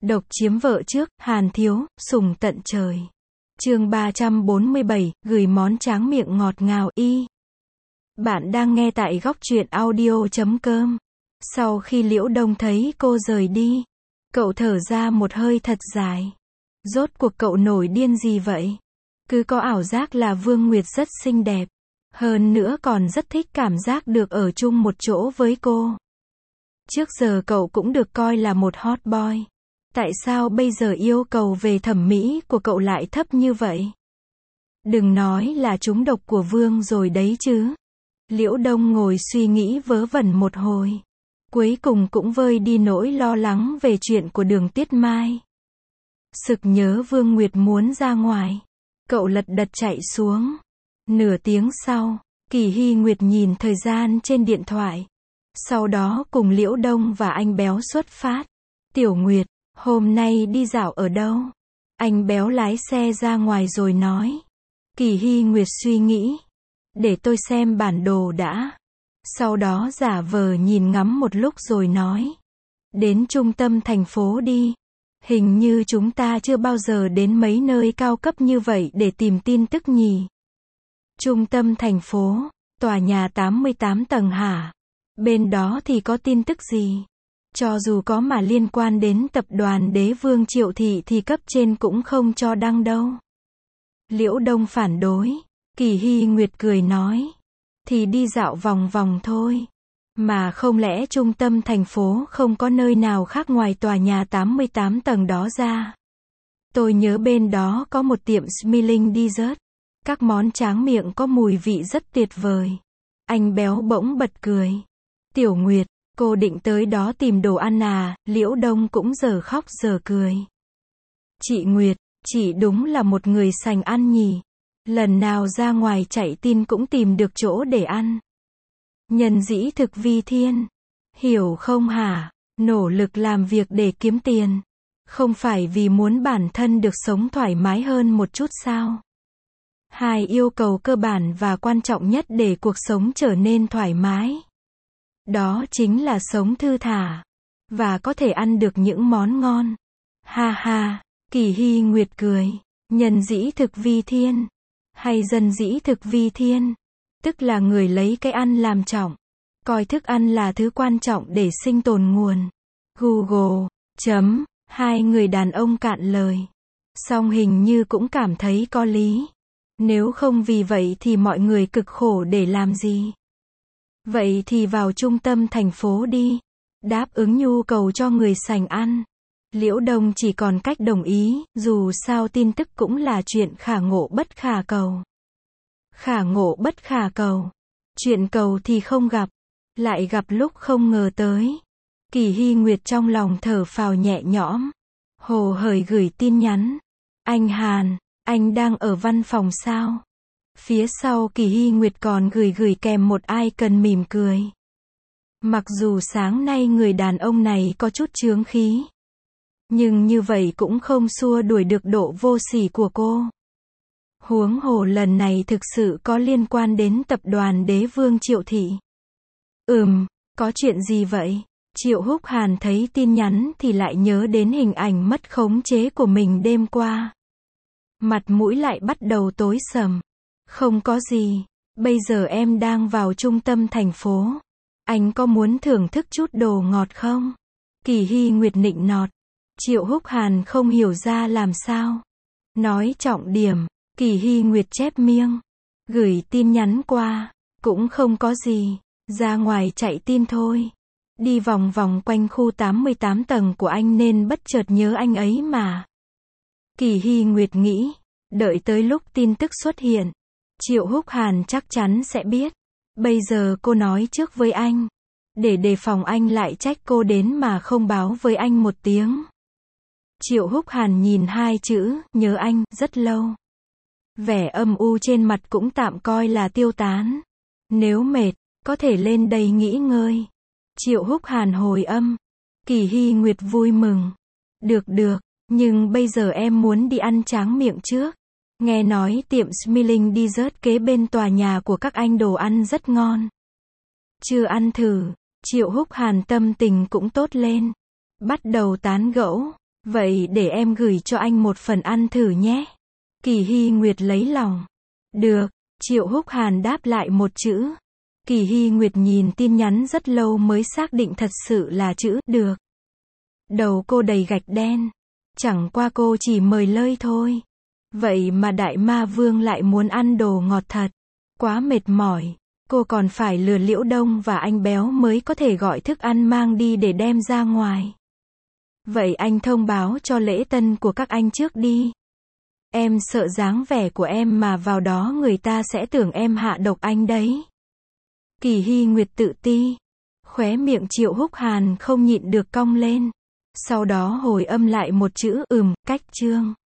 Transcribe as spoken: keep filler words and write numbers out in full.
Độc chiếm vợ trước, Hàn Thiếu, sủng tận trời. Chương ba trăm bốn mươi bảy, gửi món tráng miệng ngọt ngào y. Bạn đang nghe tại góc truyện audio chấm com. Sau khi Liễu Đông thấy cô rời đi, cậu thở ra một hơi thật dài. Rốt cuộc cậu nổi điên gì vậy? Cứ có ảo giác là Vương Nguyệt rất xinh đẹp. Hơn nữa còn rất thích cảm giác được ở chung một chỗ với cô. Trước giờ cậu cũng được coi là một hot boy. Tại sao bây giờ yêu cầu về thẩm mỹ của cậu lại thấp như vậy? Đừng nói là trúng độc của Vương rồi đấy chứ. Liễu Đông ngồi suy nghĩ vớ vẩn một hồi. Cuối cùng cũng vơi đi nỗi lo lắng về chuyện của Đường Tiết Mai. Sực nhớ Vương Nguyệt muốn ra ngoài. Cậu lật đật chạy xuống. Nửa tiếng sau, Kỳ Hy Nguyệt nhìn thời gian trên điện thoại. Sau đó cùng Liễu Đông và anh béo xuất phát. Tiểu Nguyệt, hôm nay đi dạo ở đâu? Anh béo lái xe ra ngoài rồi nói. Kỳ Hy Nguyệt suy nghĩ. Để tôi xem bản đồ đã. Sau đó giả vờ nhìn ngắm một lúc rồi nói. Đến trung tâm thành phố đi. Hình như chúng ta chưa bao giờ đến mấy nơi cao cấp như vậy để tìm tin tức nhỉ. Trung tâm thành phố, tòa nhà tám mươi tám tầng hả? Bên đó thì có tin tức gì? Cho dù có mà liên quan đến tập đoàn Đế Vương Triệu Thị thì cấp trên cũng không cho đăng đâu. Liễu Đông phản đối. Kỳ Hy Nguyệt cười nói. Thì đi dạo vòng vòng thôi. Mà không lẽ trung tâm thành phố không có nơi nào khác ngoài tòa nhà tám mươi tám tầng đó ra? Tôi nhớ bên đó có một tiệm Smiling Dessert. Các món tráng miệng có mùi vị rất tuyệt vời. Anh béo bỗng bật cười. Tiểu Nguyệt, cô định tới đó tìm đồ ăn à? Liễu Đông cũng giờ khóc giờ cười. Chị Nguyệt, chị đúng là một người sành ăn nhỉ. Lần nào ra ngoài chạy tin cũng tìm được chỗ để ăn. Nhân dĩ thực vi thiên. Hiểu không hả? Nỗ lực làm việc để kiếm tiền. Không phải vì muốn bản thân được sống thoải mái hơn một chút sao? Hai yêu cầu cơ bản và quan trọng nhất để cuộc sống trở nên thoải mái. Đó chính là sống thư thả. Và có thể ăn được những món ngon. Ha ha, Kỳ Hy Nguyệt cười. Nhân dĩ thực vi thiên. Hay dân dĩ thực vi thiên. Tức là người lấy cái ăn làm trọng. Coi thức ăn là thứ quan trọng để sinh tồn nguồn. Google. Chấm. Hai người đàn ông cạn lời. Song hình như cũng cảm thấy có lý. Nếu không vì vậy thì mọi người cực khổ để làm gì? Vậy thì vào trung tâm thành phố đi. Đáp ứng nhu cầu cho người sành ăn. Liễu Đông chỉ còn cách đồng ý, dù sao tin tức cũng là chuyện khả ngộ bất khả cầu. Khả ngộ bất khả cầu. Chuyện cầu thì không gặp. Lại gặp lúc không ngờ tới. Kỳ Hy Nguyệt trong lòng thở phào nhẹ nhõm. Hồ hởi gửi tin nhắn. Anh Hàn, anh đang ở văn phòng sao? Phía sau Kỳ Hy Nguyệt còn gửi gửi kèm một icon mỉm cười. Mặc dù sáng nay người đàn ông này có chút chướng khí. Nhưng như vậy cũng không xua đuổi được độ vô sỉ của cô. Huống hồ lần này thực sự có liên quan đến tập đoàn Đế Vương Triệu Thị. Ừm, có chuyện gì vậy? Triệu Húc Hàn thấy tin nhắn thì lại nhớ đến hình ảnh mất khống chế của mình đêm qua. Mặt mũi lại bắt đầu tối sầm. Không có gì, bây giờ em đang vào trung tâm thành phố. Anh có muốn thưởng thức chút đồ ngọt không? Kỳ Hy Nguyệt nịnh nọt. Triệu Húc Hàn không hiểu ra làm sao. Nói trọng điểm, Kỳ Hy Nguyệt chép miệng. Gửi tin nhắn qua, cũng không có gì, ra ngoài chạy tin thôi. Đi vòng vòng quanh khu tám mươi tám tầng của anh nên bất chợt nhớ anh ấy mà. Kỳ Hy Nguyệt nghĩ, đợi tới lúc tin tức xuất hiện, Triệu Húc Hàn chắc chắn sẽ biết. Bây giờ cô nói trước với anh, để đề phòng anh lại trách cô đến mà không báo với anh một tiếng. Triệu Húc Hàn nhìn hai chữ, nhớ anh, rất lâu. Vẻ âm u trên mặt cũng tạm coi là tiêu tán. Nếu mệt, có thể lên đây nghỉ ngơi. Triệu Húc Hàn hồi âm. Kỳ Hy Nguyệt vui mừng. Được được, nhưng bây giờ em muốn đi ăn tráng miệng trước. Nghe nói tiệm Smiling Dessert kế bên tòa nhà của các anh đồ ăn rất ngon. Chưa ăn thử, Triệu Húc Hàn tâm tình cũng tốt lên. Bắt đầu tán gẫu. Vậy để em gửi cho anh một phần ăn thử nhé. Kỳ Hy Nguyệt lấy lòng. Được, Triệu Húc Hàn đáp lại một chữ. Kỳ Hy Nguyệt nhìn tin nhắn rất lâu mới xác định thật sự là chữ được. Đầu cô đầy gạch đen. Chẳng qua cô chỉ mời lơi thôi. Vậy mà Đại Ma Vương lại muốn ăn đồ ngọt thật. Quá mệt mỏi. Cô còn phải lừa Liễu Đông và anh Béo mới có thể gọi thức ăn mang đi để đem ra ngoài. Vậy anh thông báo cho lễ tân của các anh trước đi. Em sợ dáng vẻ của em mà vào đó người ta sẽ tưởng em hạ độc anh đấy. Kỳ Hy Nguyệt tự ti. Khóe miệng Triệu Húc Hàn không nhịn được cong lên. Sau đó hồi âm lại một chữ ừm, cách chương.